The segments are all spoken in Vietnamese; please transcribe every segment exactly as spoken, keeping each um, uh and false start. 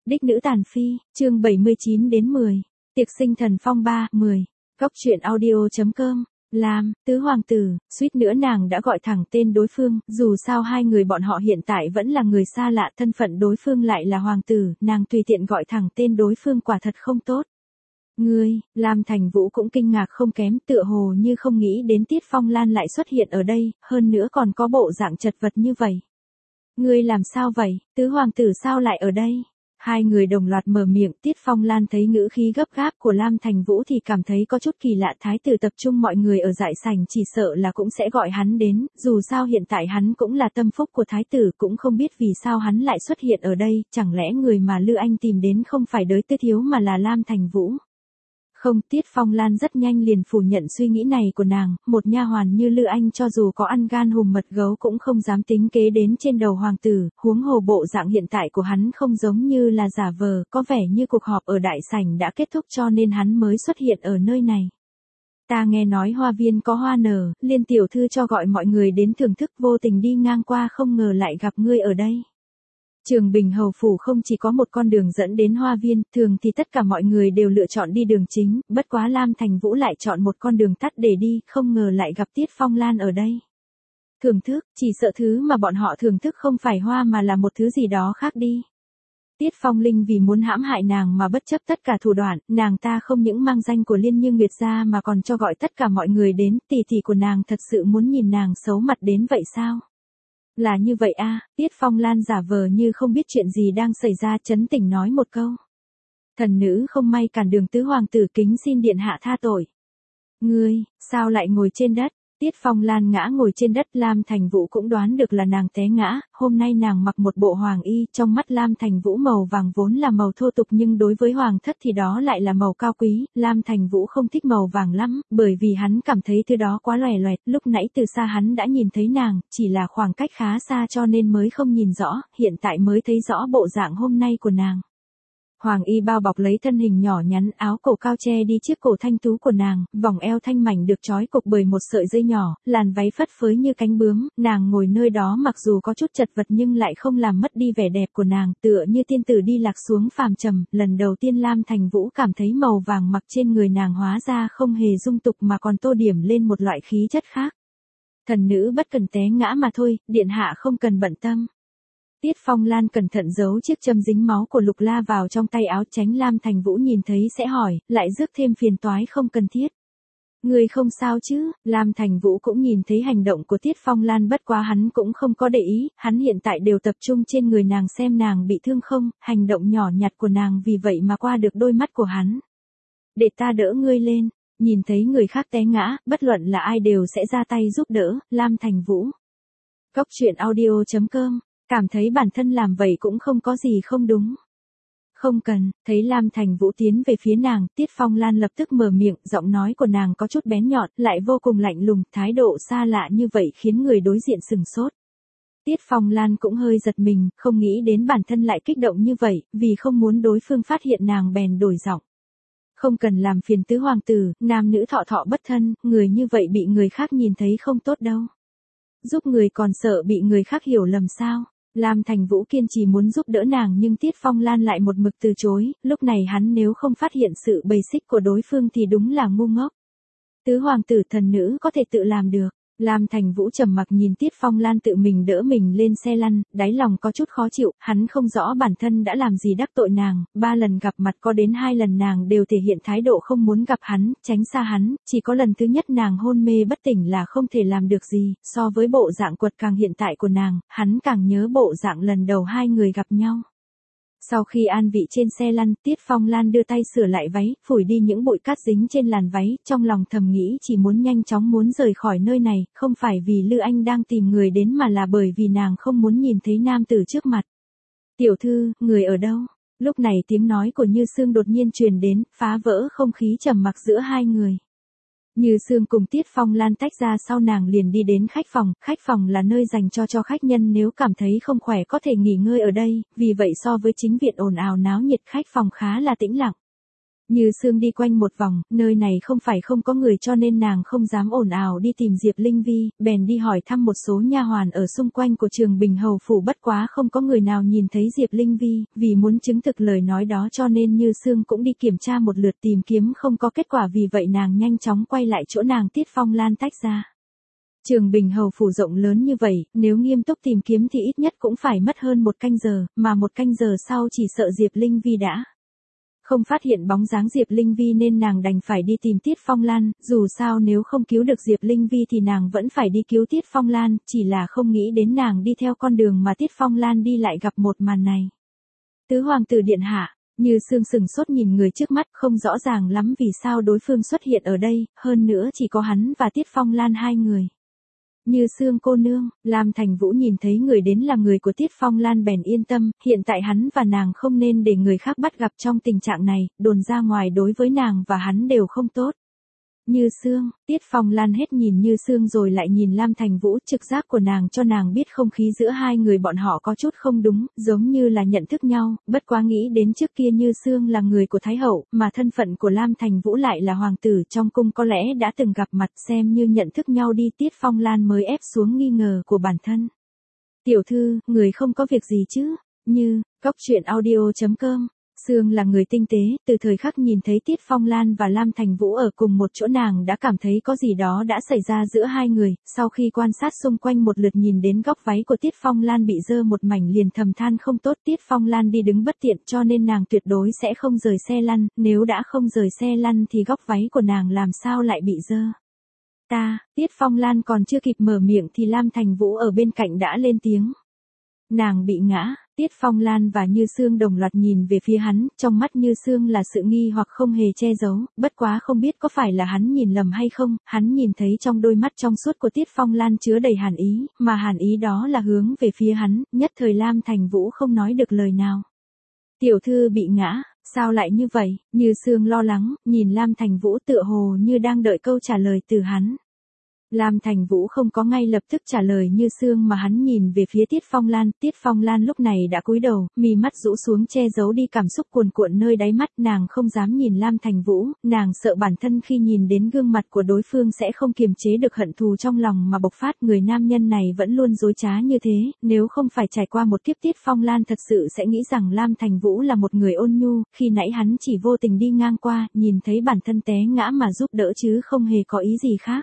Đích nữ tàn phi, chương bảy mươi chín đến mười. Tiệc sinh thần phong ba, mười. Góc truyện audio.com. Lam, tứ hoàng tử, suýt nữa nàng đã gọi thẳng tên đối phương, dù sao hai người bọn họ hiện tại vẫn là người xa lạ, thân phận đối phương lại là hoàng tử, nàng tùy tiện gọi thẳng tên đối phương quả thật không tốt. Ngươi, Lam Thành Vũ cũng kinh ngạc không kém, tựa hồ như không nghĩ đến Tiết Phong Lan lại xuất hiện ở đây, hơn nữa còn có bộ dạng chật vật như vậy. Ngươi làm sao vậy, tứ hoàng tử sao lại ở đây? Hai người đồng loạt mở miệng, Tiết Phong Lan thấy ngữ khí gấp gáp của Lam Thành Vũ thì cảm thấy có chút kỳ lạ, thái tử tập trung mọi người ở dại sảnh chỉ sợ là cũng sẽ gọi hắn đến, dù sao hiện tại hắn cũng là tâm phúc của thái tử, cũng không biết vì sao hắn lại xuất hiện ở đây, chẳng lẽ người mà Lư Anh tìm đến không phải Đới Tư Thiếu mà là Lam Thành Vũ. Không, Tiết Phong Lan rất nhanh liền phủ nhận suy nghĩ này của nàng, một nha hoàn như Lư Anh cho dù có ăn gan hùm mật gấu cũng không dám tính kế đến trên đầu hoàng tử, huống hồ bộ dạng hiện tại của hắn không giống như là giả vờ, có vẻ như cuộc họp ở đại sảnh đã kết thúc cho nên hắn mới xuất hiện ở nơi này. Ta nghe nói hoa viên có hoa nở, Liên tiểu thư cho gọi mọi người đến thưởng thức, vô tình đi ngang qua không ngờ lại gặp ngươi ở đây. Trường Bình Hầu Phủ không chỉ có một con đường dẫn đến hoa viên, thường thì tất cả mọi người đều lựa chọn đi đường chính, bất quá Lam Thành Vũ lại chọn một con đường tắt để đi, không ngờ lại gặp Tiết Phong Lan ở đây. Thưởng thức, chỉ sợ thứ mà bọn họ thưởng thức không phải hoa mà là một thứ gì đó khác đi. Tiết Phong Linh vì muốn hãm hại nàng mà bất chấp tất cả thủ đoạn, nàng ta không những mang danh của Liên Như Nguyệt ra mà còn cho gọi tất cả mọi người đến, tỷ tỷ của nàng thật sự muốn nhìn nàng xấu mặt đến vậy sao? Là như vậy a, à, Tiết Phong Lan giả vờ như không biết chuyện gì đang xảy ra, trấn tĩnh nói một câu. Thần nữ không may cản đường tứ hoàng tử, kính xin điện hạ tha tội. Ngươi, sao lại ngồi trên đất? Tiết Phong Lan ngã ngồi trên đất, Lam Thành Vũ cũng đoán được là nàng té ngã, hôm nay nàng mặc một bộ hoàng y, trong mắt Lam Thành Vũ màu vàng vốn là màu thô tục nhưng đối với hoàng thất thì đó lại là màu cao quý, Lam Thành Vũ không thích màu vàng lắm, bởi vì hắn cảm thấy thứ đó quá loè loẹt, lúc nãy từ xa hắn đã nhìn thấy nàng, chỉ là khoảng cách khá xa cho nên mới không nhìn rõ, hiện tại mới thấy rõ bộ dạng hôm nay của nàng. Hoàng y bao bọc lấy thân hình nhỏ nhắn, áo cổ cao che đi chiếc cổ thanh tú của nàng, vòng eo thanh mảnh được trói cục bởi một sợi dây nhỏ, làn váy phất phới như cánh bướm, nàng ngồi nơi đó mặc dù có chút chật vật nhưng lại không làm mất đi vẻ đẹp của nàng, tựa như tiên tử đi lạc xuống phàm trần. Lần đầu tiên Lam Thành Vũ cảm thấy màu vàng mặc trên người nàng hóa ra không hề dung tục mà còn tô điểm lên một loại khí chất khác. Thần nữ bất cần té ngã mà thôi, điện hạ không cần bận tâm. Tiết Phong Lan cẩn thận giấu chiếc châm dính máu của Lục La vào trong tay áo, tránh Lam Thành Vũ nhìn thấy sẽ hỏi, lại rước thêm phiền toái không cần thiết. Người không sao chứ? Lam Thành Vũ cũng nhìn thấy hành động của Tiết Phong Lan, bất quá hắn cũng không có để ý, hắn hiện tại đều tập trung trên người nàng xem nàng bị thương không, hành động nhỏ nhặt của nàng vì vậy mà qua được đôi mắt của hắn. Để ta đỡ ngươi lên, nhìn thấy người khác té ngã, bất luận là ai đều sẽ ra tay giúp đỡ, Lam Thành Vũ. Góc truyện audio.com. Cảm thấy bản thân làm vậy cũng không có gì không đúng. Không cần, thấy Lam Thành Vũ tiến về phía nàng, Tiết Phong Lan lập tức mở miệng, giọng nói của nàng có chút bén nhọn, lại vô cùng lạnh lùng, thái độ xa lạ như vậy khiến người đối diện sừng sốt. Tiết Phong Lan cũng hơi giật mình, không nghĩ đến bản thân lại kích động như vậy, vì không muốn đối phương phát hiện nàng bèn đổi giọng. Không cần làm phiền tứ hoàng tử, nam nữ thọ thọ bất thân, người như vậy bị người khác nhìn thấy không tốt đâu. Giúp người còn sợ bị người khác hiểu lầm sao? Lam Thành Vũ kiên trì muốn giúp đỡ nàng nhưng Tiết Phong Lan lại một mực từ chối, lúc này hắn nếu không phát hiện sự bầy xích của đối phương thì đúng là ngu ngốc. Tứ hoàng tử, thần nữ có thể tự làm được. Lam Thành Vũ trầm mặc nhìn Tiết Phong Lan tự mình đỡ mình lên xe lăn, đáy lòng có chút khó chịu, hắn không rõ bản thân đã làm gì đắc tội nàng, ba lần gặp mặt có đến hai lần nàng đều thể hiện thái độ không muốn gặp hắn, tránh xa hắn, chỉ có lần thứ nhất nàng hôn mê bất tỉnh là không thể làm được gì, so với bộ dạng quật càng hiện tại của nàng, hắn càng nhớ bộ dạng lần đầu hai người gặp nhau. Sau khi an vị trên xe lăn, Tiết Phong Lan đưa tay sửa lại váy, phủi đi những bụi cát dính trên làn váy, trong lòng thầm nghĩ chỉ muốn nhanh chóng muốn rời khỏi nơi này, không phải vì Lư Anh đang tìm người đến mà là bởi vì nàng không muốn nhìn thấy nam tử trước mặt. Tiểu thư, người ở đâu? Lúc này tiếng nói của Như Sương đột nhiên truyền đến, phá vỡ không khí trầm mặc giữa hai người. Như Sương cùng Tiết Phong Lan tách ra sau nàng liền đi đến khách phòng, khách phòng là nơi dành cho cho khách nhân nếu cảm thấy không khỏe có thể nghỉ ngơi ở đây, vì vậy so với chính viện ồn ào náo nhiệt khách phòng khá là tĩnh lặng. Như Sương đi quanh một vòng, nơi này không phải không có người cho nên nàng không dám ồn ào đi tìm Diệp Linh Vi, bèn đi hỏi thăm một số nha hoàn ở xung quanh của Trường Bình Hầu phủ, bất quá không có người nào nhìn thấy Diệp Linh Vi, vì muốn chứng thực lời nói đó cho nên Như Sương cũng đi kiểm tra một lượt tìm kiếm không có kết quả, vì vậy nàng nhanh chóng quay lại chỗ nàng Tiết Phong Lan tách ra. Trường Bình Hầu phủ rộng lớn như vậy, nếu nghiêm túc tìm kiếm thì ít nhất cũng phải mất hơn một canh giờ, mà một canh giờ sau chỉ sợ Diệp Linh Vi đã không phát hiện bóng dáng Diệp Linh Vi nên nàng đành phải đi tìm Tiết Phong Lan, dù sao nếu không cứu được Diệp Linh Vi thì nàng vẫn phải đi cứu Tiết Phong Lan, chỉ là không nghĩ đến nàng đi theo con đường mà Tiết Phong Lan đi lại gặp một màn này. Tứ hoàng tử điện hạ, Như Sương sừng sốt nhìn người trước mắt, không rõ ràng lắm vì sao đối phương xuất hiện ở đây, hơn nữa chỉ có hắn và Tiết Phong Lan hai người. Như Sương cô nương, Lam Thành Vũ nhìn thấy người đến là người của Tiết Phong Lan bèn yên tâm, hiện tại hắn và nàng không nên để người khác bắt gặp trong tình trạng này, đồn ra ngoài đối với nàng và hắn đều không tốt. Như Sương, Tiết Phong Lan hết nhìn Như Sương rồi lại nhìn Lam Thành Vũ, trực giác của nàng cho nàng biết không khí giữa hai người bọn họ có chút không đúng, giống như là nhận thức nhau, bất quá nghĩ đến trước kia Như Sương là người của Thái Hậu, mà thân phận của Lam Thành Vũ lại là hoàng tử trong cung, có lẽ đã từng gặp mặt, xem như nhận thức nhau đi. Tiết Phong Lan mới ép xuống nghi ngờ của bản thân. Tiểu thư, người không có việc gì chứ? Như, Góc Truyện Audio chấm com. Sương là người tinh tế, từ thời khắc nhìn thấy Tiết Phong Lan và Lam Thành Vũ ở cùng một chỗ nàng đã cảm thấy có gì đó đã xảy ra giữa hai người, sau khi quan sát xung quanh một lượt nhìn đến góc váy của Tiết Phong Lan bị dơ một mảnh liền thầm than không tốt. Tiết Phong Lan đi đứng bất tiện cho nên nàng tuyệt đối sẽ không rời xe lăn, nếu đã không rời xe lăn thì góc váy của nàng làm sao lại bị dơ. Ta, Tiết Phong Lan còn chưa kịp mở miệng thì Lam Thành Vũ ở bên cạnh đã lên tiếng. Nàng bị ngã. Tiết Phong Lan và Như Sương đồng loạt nhìn về phía hắn, trong mắt Như Sương là sự nghi hoặc không hề che giấu, bất quá không biết có phải là hắn nhìn lầm hay không, hắn nhìn thấy trong đôi mắt trong suốt của Tiết Phong Lan chứa đầy hàn ý, mà hàn ý đó là hướng về phía hắn, nhất thời Lam Thành Vũ không nói được lời nào. Tiểu thư bị ngã, sao lại như vậy? Như Sương lo lắng, nhìn Lam Thành Vũ tựa hồ như đang đợi câu trả lời từ hắn. Lam Thành Vũ không có ngay lập tức trả lời Như Sương mà hắn nhìn về phía Tiết Phong Lan, Tiết Phong Lan lúc này đã cúi đầu, mí mắt rũ xuống che giấu đi cảm xúc cuồn cuộn nơi đáy mắt, nàng không dám nhìn Lam Thành Vũ, nàng sợ bản thân khi nhìn đến gương mặt của đối phương sẽ không kiềm chế được hận thù trong lòng mà bộc phát. Người nam nhân này vẫn luôn dối trá như thế, nếu không phải trải qua một kiếp Tiết Phong Lan thật sự sẽ nghĩ rằng Lam Thành Vũ là một người ôn nhu, khi nãy hắn chỉ vô tình đi ngang qua, nhìn thấy bản thân té ngã mà giúp đỡ chứ không hề có ý gì khác.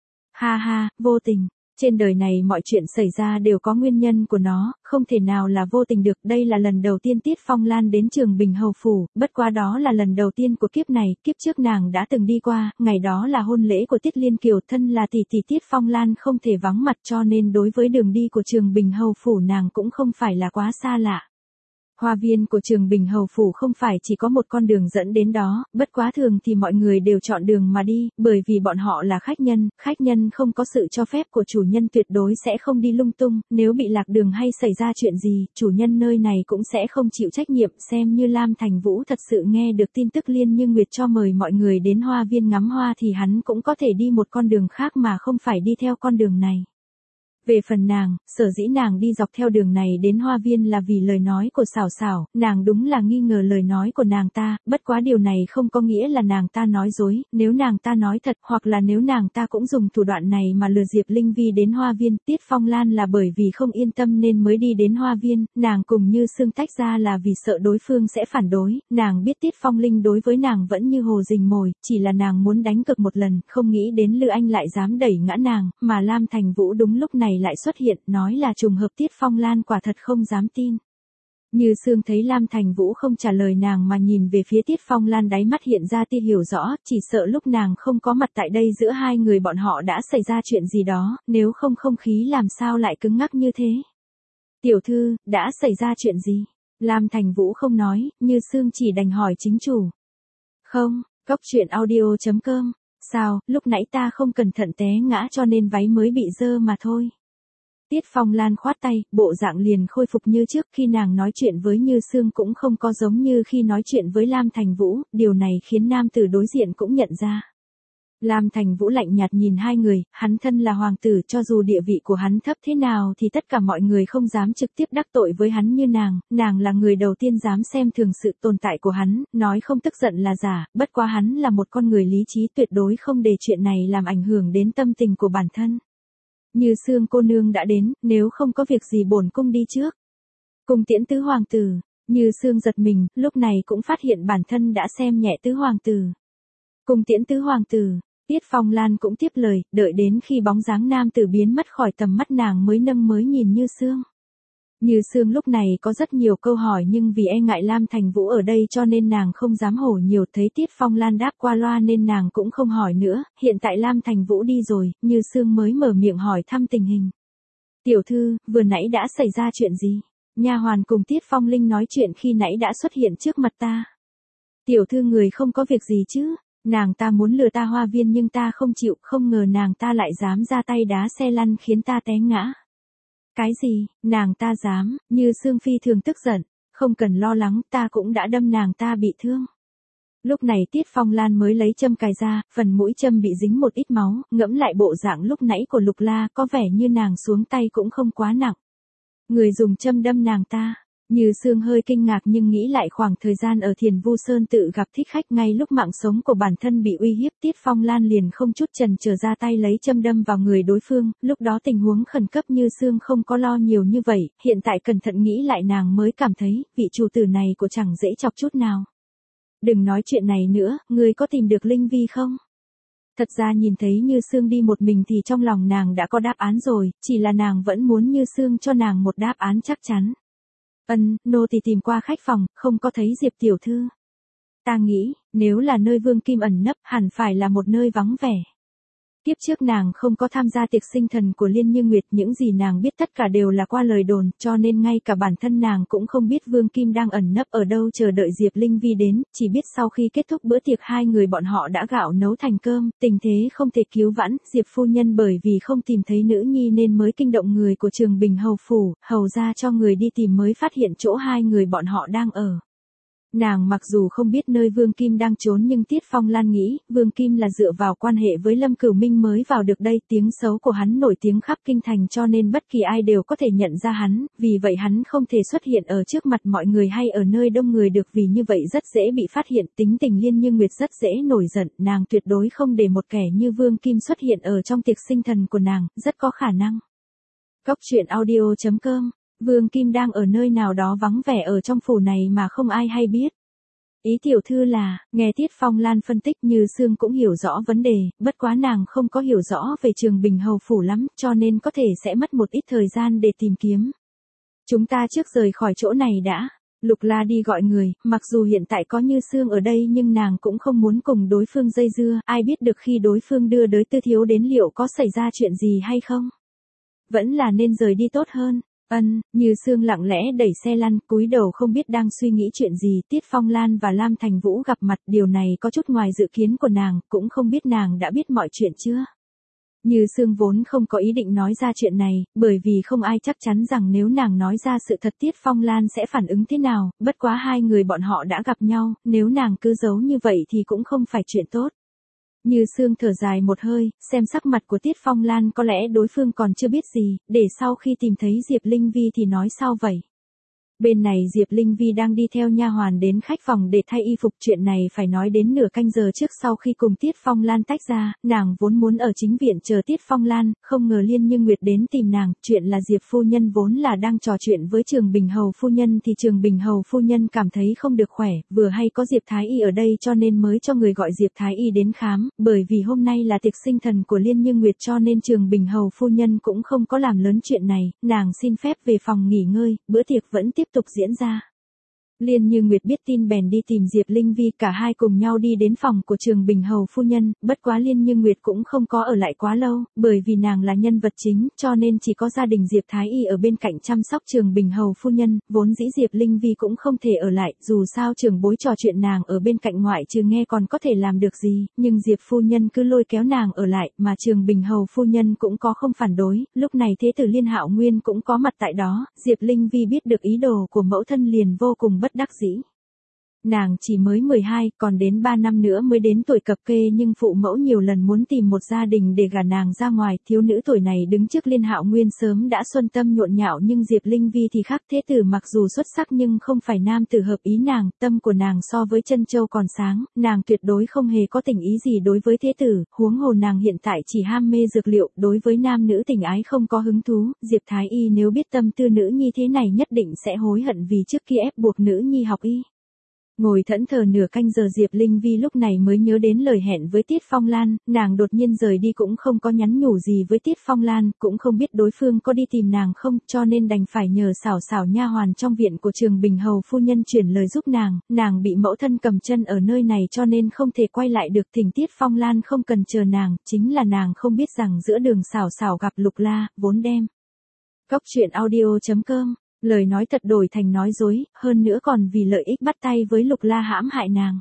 Ha ha, vô tình. Trên đời này mọi chuyện xảy ra đều có nguyên nhân của nó, không thể nào là vô tình được. Đây là lần đầu tiên Tiết Phong Lan đến Trường Bình Hầu phủ, bất quá đó là lần đầu tiên của kiếp này, kiếp trước nàng đã từng đi qua, ngày đó là hôn lễ của Tiết Liên Kiều, thân là tỷ tỷ Tiết Phong Lan không thể vắng mặt cho nên đối với đường đi của Trường Bình Hầu phủ nàng cũng không phải là quá xa lạ. Hoa viên của Trường Bình Hầu phủ không phải chỉ có một con đường dẫn đến đó, bất quá thường thì mọi người đều chọn đường mà đi, bởi vì bọn họ là khách nhân, khách nhân không có sự cho phép của chủ nhân tuyệt đối sẽ không đi lung tung, nếu bị lạc đường hay xảy ra chuyện gì, chủ nhân nơi này cũng sẽ không chịu trách nhiệm. Xem như Lam Thành Vũ thật sự nghe được tin tức Liên Như Nguyệt cho mời mọi người đến hoa viên ngắm hoa thì hắn cũng có thể đi một con đường khác mà không phải đi theo con đường này. Về phần nàng, sở dĩ nàng đi dọc theo đường này đến hoa viên là vì lời nói của Sảo Sảo, nàng đúng là nghi ngờ lời nói của nàng ta, bất quá điều này không có nghĩa là nàng ta nói dối, nếu nàng ta nói thật hoặc là nếu nàng ta cũng dùng thủ đoạn này mà lừa Diệp Linh Vi đến hoa viên. Tiết Phong Lan là bởi vì không yên tâm nên mới đi đến hoa viên, nàng cùng Như Sương tách ra là vì sợ đối phương sẽ phản đối, nàng biết Tiết Phong Linh đối với nàng vẫn như hồ rình mồi, chỉ là nàng muốn đánh cược một lần, không nghĩ đến Lư Anh lại dám đẩy ngã nàng, mà Lam Thành Vũ đúng lúc này lại xuất hiện, nói là trùng hợp. Tiết Phong Lan quả thật không dám tin. Như Sương thấy Lam Thành Vũ không trả lời nàng mà nhìn về phía Tiết Phong Lan, đáy mắt hiện ra tia hiểu rõ, chỉ sợ lúc nàng không có mặt tại đây giữa hai người bọn họ đã xảy ra chuyện gì đó, nếu không không khí làm sao lại cứng ngắc như thế. Tiểu thư, đã xảy ra chuyện gì? Lam Thành Vũ không nói, Như Sương chỉ đành hỏi chính chủ. Không, Góc Truyện Audio chấm com. Sao, lúc nãy ta không cẩn thận té ngã cho nên váy mới bị dơ mà thôi. Tiết Phong Lan khoát tay, bộ dạng liền khôi phục như trước, khi nàng nói chuyện với Như Sương cũng không có giống như khi nói chuyện với Lam Thành Vũ, điều này khiến nam tử đối diện cũng nhận ra. Lam Thành Vũ lạnh nhạt nhìn hai người, hắn thân là hoàng tử, cho dù địa vị của hắn thấp thế nào thì tất cả mọi người không dám trực tiếp đắc tội với hắn như nàng, nàng là người đầu tiên dám xem thường sự tồn tại của hắn, nói không tức giận là giả, bất quá hắn là một con người lý trí tuyệt đối không để chuyện này làm ảnh hưởng đến tâm tình của bản thân. Như Sương cô nương đã đến, nếu không có việc gì bổn cung đi trước. Cùng tiễn tứ hoàng tử, Như Sương giật mình, lúc này cũng phát hiện bản thân đã xem nhẹ tứ hoàng tử. Cùng tiễn tứ hoàng tử. Tiết Phong Lan cũng tiếp lời, đợi đến khi bóng dáng nam tử biến mất khỏi tầm mắt nàng mới nâng mới nhìn Như Sương. Như Sương lúc này có rất nhiều câu hỏi nhưng vì e ngại Lam Thành Vũ ở đây cho nên nàng không dám hổ nhiều, thấy Tiết Phong Lan đáp qua loa nên nàng cũng không hỏi nữa, hiện tại Lam Thành Vũ đi rồi, Như Sương mới mở miệng hỏi thăm tình hình. Tiểu thư, vừa nãy đã xảy ra chuyện gì? Nha hoàn cùng Tiết Phong Linh nói chuyện khi nãy đã xuất hiện trước mặt ta. Tiểu thư người không có việc gì chứ? Nàng ta muốn lừa ta hoa viên nhưng ta không chịu, không ngờ nàng ta lại dám ra tay đá xe lăn khiến ta té ngã. Cái gì, nàng ta dám, Như Sương phi thường tức giận, không cần lo lắng, ta cũng đã đâm nàng ta bị thương. Lúc này Tiết Phong Lan mới lấy châm cài ra, phần mũi châm bị dính một ít máu, ngẫm lại bộ dạng lúc nãy của Lục La có vẻ như nàng xuống tay cũng không quá nặng. Người dùng châm đâm nàng ta. Như Sương hơi kinh ngạc nhưng nghĩ lại khoảng thời gian ở Thiền Vu Sơn tự gặp thích khách ngay lúc mạng sống của bản thân bị uy hiếp, Tiết Phong Lan liền không chút chần chờ ra tay lấy châm đâm vào người đối phương, lúc đó tình huống khẩn cấp Như Sương không có lo nhiều như vậy, hiện tại cẩn thận nghĩ lại nàng mới cảm thấy, vị chủ tử này của chẳng dễ chọc chút nào. Đừng nói chuyện này nữa, ngươi có tìm được Linh Vi không? Thật ra nhìn thấy Như Sương đi một mình thì trong lòng nàng đã có đáp án rồi, chỉ là nàng vẫn muốn Như Sương cho nàng một đáp án chắc chắn. Ân, nô tỳ tìm qua khách phòng, không có thấy Diệp tiểu thư. Ta nghĩ, nếu là nơi Vương Kim ẩn nấp, hẳn phải là một nơi vắng vẻ. Tiếp trước nàng không có tham gia tiệc sinh thần của Liên Như Nguyệt, những gì nàng biết tất cả đều là qua lời đồn, cho nên ngay cả bản thân nàng cũng không biết Vương Kim đang ẩn nấp ở đâu chờ đợi Diệp Linh Vi đến, chỉ biết sau khi kết thúc bữa tiệc hai người bọn họ đã gạo nấu thành cơm, tình thế không thể cứu vãn, Diệp phu nhân bởi vì không tìm thấy nữ nhi nên mới kinh động người của Trường Bình hầu phủ, hầu ra cho người đi tìm mới phát hiện chỗ hai người bọn họ đang ở. Nàng mặc dù không biết nơi Vương Kim đang trốn nhưng Tiết Phong Lan nghĩ, Vương Kim là dựa vào quan hệ với Lâm Cửu Minh mới vào được đây, tiếng xấu của hắn nổi tiếng khắp kinh thành cho nên bất kỳ ai đều có thể nhận ra hắn, vì vậy hắn không thể xuất hiện ở trước mặt mọi người hay ở nơi đông người được, vì như vậy rất dễ bị phát hiện, tính tình Liên Như Nguyệt rất dễ nổi giận, nàng tuyệt đối không để một kẻ như Vương Kim xuất hiện ở trong tiệc sinh thần của nàng, rất có khả năng. Góc truyện audio chấm com. Vương Kim đang ở nơi nào đó vắng vẻ ở trong phủ này mà không ai hay biết. Ý tiểu thư là, nghe Tiết Phong Lan phân tích Như Sương cũng hiểu rõ vấn đề, bất quá nàng không có hiểu rõ về Trường Bình hầu phủ lắm, cho nên có thể sẽ mất một ít thời gian để tìm kiếm. Chúng ta trước rời khỏi chỗ này đã. Lục La đi gọi người, mặc dù hiện tại có Như Sương ở đây nhưng nàng cũng không muốn cùng đối phương dây dưa, ai biết được khi đối phương đưa đới Tư Thiếu đến liệu có xảy ra chuyện gì hay không. Vẫn là nên rời đi tốt hơn. Ân, Như Sương lặng lẽ đẩy xe lăn, cúi đầu không biết đang suy nghĩ chuyện gì, Tiết Phong Lan và Lam Thành Vũ gặp mặt, điều này có chút ngoài dự kiến của nàng, cũng không biết nàng đã biết mọi chuyện chưa. Như Sương vốn không có ý định nói ra chuyện này, bởi vì không ai chắc chắn rằng nếu nàng nói ra sự thật Tiết Phong Lan sẽ phản ứng thế nào, bất quá hai người bọn họ đã gặp nhau, nếu nàng cứ giấu như vậy thì cũng không phải chuyện tốt. Như Sương thở dài một hơi, xem sắc mặt của Tiết Phong Lan có lẽ đối phương còn chưa biết gì, để sau khi tìm thấy Diệp Linh Vi thì nói sao vậy. Bên này Diệp Linh Vi đang đi theo nha hoàn đến khách phòng để thay y phục, chuyện này phải nói đến nửa canh giờ trước sau khi cùng Tiết Phong Lan tách ra, nàng vốn muốn ở chính viện chờ Tiết Phong Lan, không ngờ Liên Như Nguyệt đến tìm nàng, chuyện là Diệp phu nhân vốn là đang trò chuyện với Trường Bình hầu phu nhân thì Trường Bình hầu phu nhân cảm thấy không được khỏe, vừa hay có Diệp Thái Y ở đây cho nên mới cho người gọi Diệp Thái Y đến khám, bởi vì hôm nay là tiệc sinh thần của Liên Như Nguyệt cho nên Trường Bình hầu phu nhân cũng không có làm lớn chuyện này, nàng xin phép về phòng nghỉ ngơi, bữa tiệc vẫn tiếp tục diễn ra. Liên Như Nguyệt biết tin bèn đi tìm Diệp Linh Vi, cả hai cùng nhau đi đến phòng của Trường Bình hầu phu nhân, bất quá Liên Như Nguyệt cũng không có ở lại quá lâu, bởi vì nàng là nhân vật chính, cho nên chỉ có gia đình Diệp Thái Y ở bên cạnh chăm sóc Trường Bình hầu phu nhân, vốn dĩ Diệp Linh Vi cũng không thể ở lại, dù sao trưởng bối trò chuyện nàng ở bên cạnh ngoại trừ nghe còn có thể làm được gì, nhưng Diệp phu nhân cứ lôi kéo nàng ở lại, mà Trường Bình hầu phu nhân cũng có không phản đối, lúc này thế tử Liên Hạo Nguyên cũng có mặt tại đó, Diệp Linh Vi biết được ý đồ của mẫu thân liền vô cùng bất đắc dĩ. Nàng chỉ mới mười hai, còn đến ba năm nữa mới đến tuổi cập kê, nhưng phụ mẫu nhiều lần muốn tìm một gia đình để gả nàng ra ngoài. Thiếu nữ tuổi này đứng trước Liên Hạo Nguyên sớm đã xuân tâm nhộn nhạo, nhưng Diệp Linh Vi thì khác. Thế tử mặc dù xuất sắc nhưng không phải nam tử hợp ý nàng, tâm của nàng so với chân châu còn sáng, nàng tuyệt đối không hề có tình ý gì đối với thế tử, huống hồ nàng hiện tại chỉ ham mê dược liệu, đối với nam nữ tình ái không có hứng thú. Diệp Thái Y nếu biết tâm tư nữ nhi thế này nhất định sẽ hối hận vì trước kia ép buộc nữ nhi học y. Ngồi thẫn thờ nửa canh giờ, Diệp Linh Vi lúc này mới nhớ đến lời hẹn với Tiết Phong Lan, nàng đột nhiên rời đi cũng không có nhắn nhủ gì với Tiết Phong Lan, cũng không biết đối phương có đi tìm nàng không, cho nên đành phải nhờ xảo xảo nha hoàn trong viện của Trường Bình hầu phu nhân chuyển lời giúp nàng. Nàng bị mẫu thân cầm chân ở nơi này cho nên không thể quay lại được, thỉnh Tiết Phong Lan không cần chờ nàng, chính là nàng không biết rằng giữa đường xảo xảo gặp Lục La, vốn đem Cốc truyện audio chấm com lời nói thật đổi thành nói dối, hơn nữa còn vì lợi ích bắt tay với Lục La hãm hại nàng.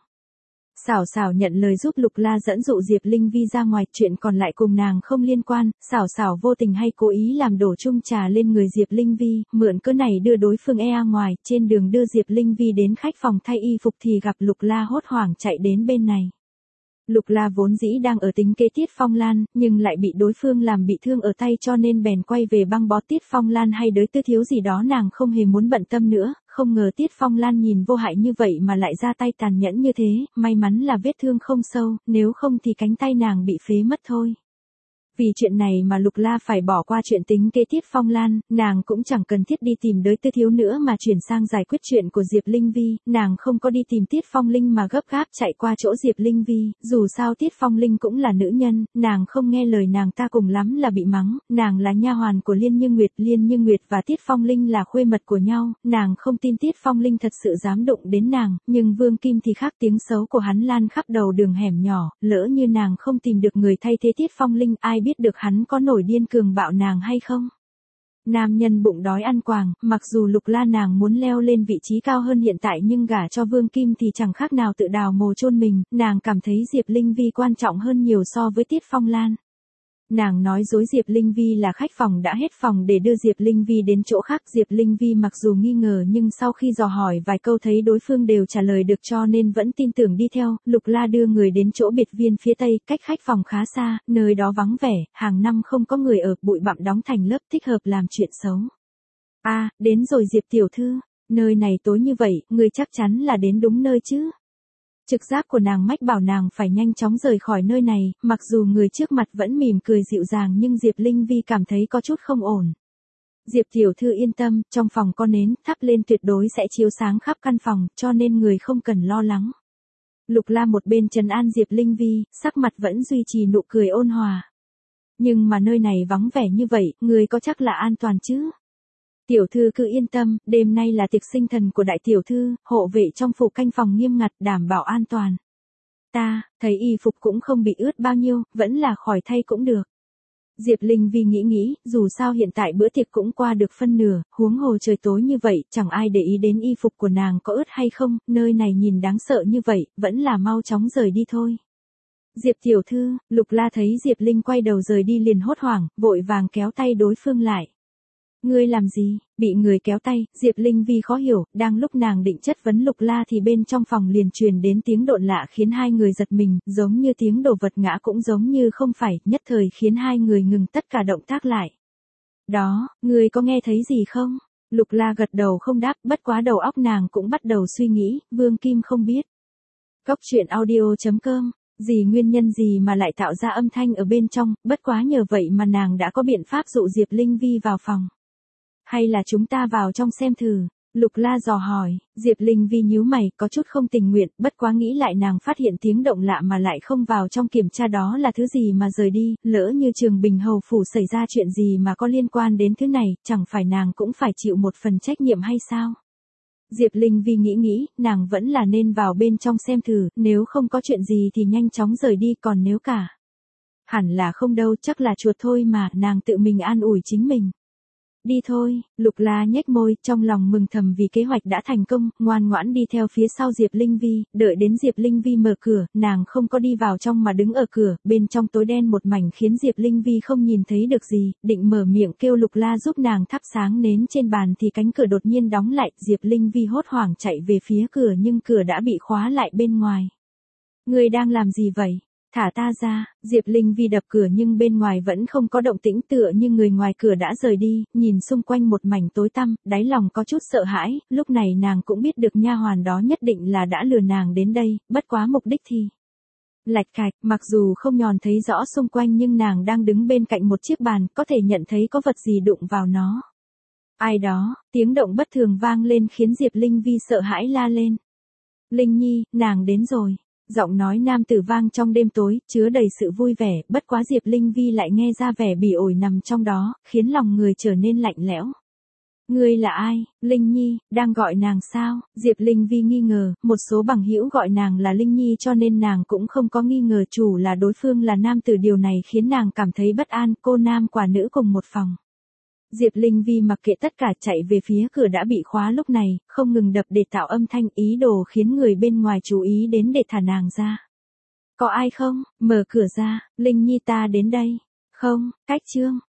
Xảo xảo nhận lời giúp Lục La dẫn dụ Diệp Linh Vi ra ngoài, chuyện còn lại cùng nàng không liên quan. Xảo xảo vô tình hay cố ý làm đổ chung trà lên người Diệp Linh Vi, mượn cớ này đưa đối phương e ngoài. Trên đường đưa Diệp Linh Vi đến khách phòng thay y phục thì gặp Lục La hốt hoảng chạy đến bên này. Lục La vốn dĩ đang ở tính kế Tiết Phong Lan, nhưng lại bị đối phương làm bị thương ở tay cho nên bèn quay về băng bó Tiết Phong Lan hay đới tư thiếu gì đó, nàng không hề muốn bận tâm nữa, không ngờ Tiết Phong Lan nhìn vô hại như vậy mà lại ra tay tàn nhẫn như thế, may mắn là vết thương không sâu, nếu không thì cánh tay nàng bị phế mất thôi. Vì chuyện này mà Lục La phải bỏ qua chuyện tính kế Tiết Phong Lan, nàng cũng chẳng cần thiết đi tìm đới tư thiếu nữa mà chuyển sang giải quyết chuyện của Diệp Linh Vi. Nàng không có đi tìm Tiết Phong Linh mà gấp gáp chạy qua chỗ Diệp Linh Vi, dù sao Tiết Phong Linh cũng là nữ nhân, nàng không nghe lời nàng ta cùng lắm là bị mắng. Nàng là nha hoàn của Liên Như Nguyệt, Liên Như Nguyệt và Tiết Phong Linh là khuê mật của nhau, nàng không tin Tiết Phong Linh thật sự dám đụng đến nàng, nhưng Vương Kim thì khác, tiếng xấu của hắn lan khắp đầu đường hẻm nhỏ, lỡ như nàng không tìm được người thay thế Tiết Phong Linh, ai biết được hắn có nổi điên cường bạo nàng hay không. Nam nhân bụng đói ăn quàng, mặc dù Lục La nàng muốn leo lên vị trí cao hơn hiện tại nhưng gả cho Vương Kim thì chẳng khác nào tự đào mồ chôn mình, nàng cảm thấy Diệp Linh Vi quan trọng hơn nhiều so với Tiết Phong Lan. Nàng nói dối Diệp Linh Vi là khách phòng đã hết phòng để đưa Diệp Linh Vi đến chỗ khác. Diệp Linh Vi mặc dù nghi ngờ nhưng sau khi dò hỏi vài câu thấy đối phương đều trả lời được cho nên vẫn tin tưởng đi theo. Lục La đưa người đến chỗ biệt viên phía tây, cách khách phòng khá xa, nơi đó vắng vẻ, hàng năm không có người ở, bụi bặm đóng thành lớp, thích hợp làm chuyện xấu. A, à, đến rồi Diệp tiểu thư, nơi này tối như vậy, người chắc chắn là đến đúng nơi chứ. Trực giác của nàng mách bảo nàng phải nhanh chóng rời khỏi nơi này, mặc dù người trước mặt vẫn mỉm cười dịu dàng nhưng Diệp Linh Vi cảm thấy có chút không ổn. Diệp tiểu thư yên tâm, trong phòng có nến, thắp lên tuyệt đối sẽ chiếu sáng khắp căn phòng, cho nên người không cần lo lắng. Lục La một bên trấn an Diệp Linh Vi, sắc mặt vẫn duy trì nụ cười ôn hòa. Nhưng mà nơi này vắng vẻ như vậy, người có chắc là an toàn chứ? Tiểu thư cứ yên tâm, đêm nay là tiệc sinh thần của đại tiểu thư, hộ vệ trong phủ canh phòng nghiêm ngặt, đảm bảo an toàn. Ta, thấy y phục cũng không bị ướt bao nhiêu, vẫn là khỏi thay cũng được. Diệp Linh Vi nghĩ nghĩ, dù sao hiện tại bữa tiệc cũng qua được phân nửa, huống hồ trời tối như vậy, chẳng ai để ý đến y phục của nàng có ướt hay không, nơi này nhìn đáng sợ như vậy, vẫn là mau chóng rời đi thôi. Diệp tiểu thư, Lục La thấy Diệp Linh quay đầu rời đi liền hốt hoảng, vội vàng kéo tay đối phương lại. Ngươi làm gì? Bị người kéo tay, Diệp Linh Vi khó hiểu, đang lúc nàng định chất vấn Lục La thì bên trong phòng liền truyền đến tiếng độn lạ khiến hai người giật mình, giống như tiếng đồ vật ngã cũng giống như không phải, nhất thời khiến hai người ngừng tất cả động tác lại. Đó, ngươi có nghe thấy gì không? Lục La gật đầu không đáp, bất quá đầu óc nàng cũng bắt đầu suy nghĩ, Vương Kim không biết. Cốc truyện audio chấm com Gì nguyên nhân gì mà lại tạo ra âm thanh ở bên trong, bất quá nhờ vậy mà nàng đã có biện pháp dụ Diệp Linh Vi vào phòng. Hay là chúng ta vào trong xem thử? Lục La dò hỏi. Diệp Linh Vi nhíu mày, có chút không tình nguyện, bất quá nghĩ lại nàng phát hiện tiếng động lạ mà lại không vào trong kiểm tra đó là thứ gì mà rời đi, lỡ như Trường Bình hầu phủ xảy ra chuyện gì mà có liên quan đến thứ này, chẳng phải nàng cũng phải chịu một phần trách nhiệm hay sao? Diệp Linh Vi nghĩ nghĩ, nàng vẫn là nên vào bên trong xem thử, nếu không có chuyện gì thì nhanh chóng rời đi, còn nếu cả. Hẳn là không đâu, chắc là chuột thôi mà, nàng tự mình an ủi chính mình. Đi thôi, Lục La nhếch môi, trong lòng mừng thầm vì kế hoạch đã thành công, ngoan ngoãn đi theo phía sau Diệp Linh Vi, đợi đến Diệp Linh Vi mở cửa, nàng không có đi vào trong mà đứng ở cửa, bên trong tối đen một mảnh khiến Diệp Linh Vi không nhìn thấy được gì, định mở miệng kêu Lục La giúp nàng thắp sáng nến trên bàn thì cánh cửa đột nhiên đóng lại, Diệp Linh Vi hốt hoảng chạy về phía cửa nhưng cửa đã bị khóa lại bên ngoài. Người đang làm gì vậy? Thả ta ra, Diệp Linh Vi đập cửa nhưng bên ngoài vẫn không có động tĩnh, tựa như người ngoài cửa đã rời đi, nhìn xung quanh một mảnh tối tăm, đáy lòng có chút sợ hãi, lúc này nàng cũng biết được nha hoàn đó nhất định là đã lừa nàng đến đây, bất quá mục đích thì... Lạch cạch, mặc dù không nhòn thấy rõ xung quanh nhưng nàng đang đứng bên cạnh một chiếc bàn, có thể nhận thấy có vật gì đụng vào nó. Ai đó, tiếng động bất thường vang lên khiến Diệp Linh Vi sợ hãi la lên. Linh Nhi, nàng đến rồi. Giọng nói nam tử vang trong đêm tối, chứa đầy sự vui vẻ, bất quá Diệp Linh Vi lại nghe ra vẻ bỉ ổi nằm trong đó, khiến lòng người trở nên lạnh lẽo. Ngươi là ai, Linh Nhi, đang gọi nàng sao? Diệp Linh Vi nghi ngờ, một số bằng hữu gọi nàng là Linh Nhi cho nên nàng cũng không có nghi ngờ chủ là đối phương là nam tử, điều này khiến nàng cảm thấy bất an, cô nam quả nữ cùng một phòng. Diệp Linh Vi mặc kệ tất cả chạy về phía cửa đã bị khóa lúc này, không ngừng đập để tạo âm thanh, ý đồ khiến người bên ngoài chú ý đến để thả nàng ra. Có ai không? Mở cửa ra, Linh Nhi ta đến đây. Không, cách trương.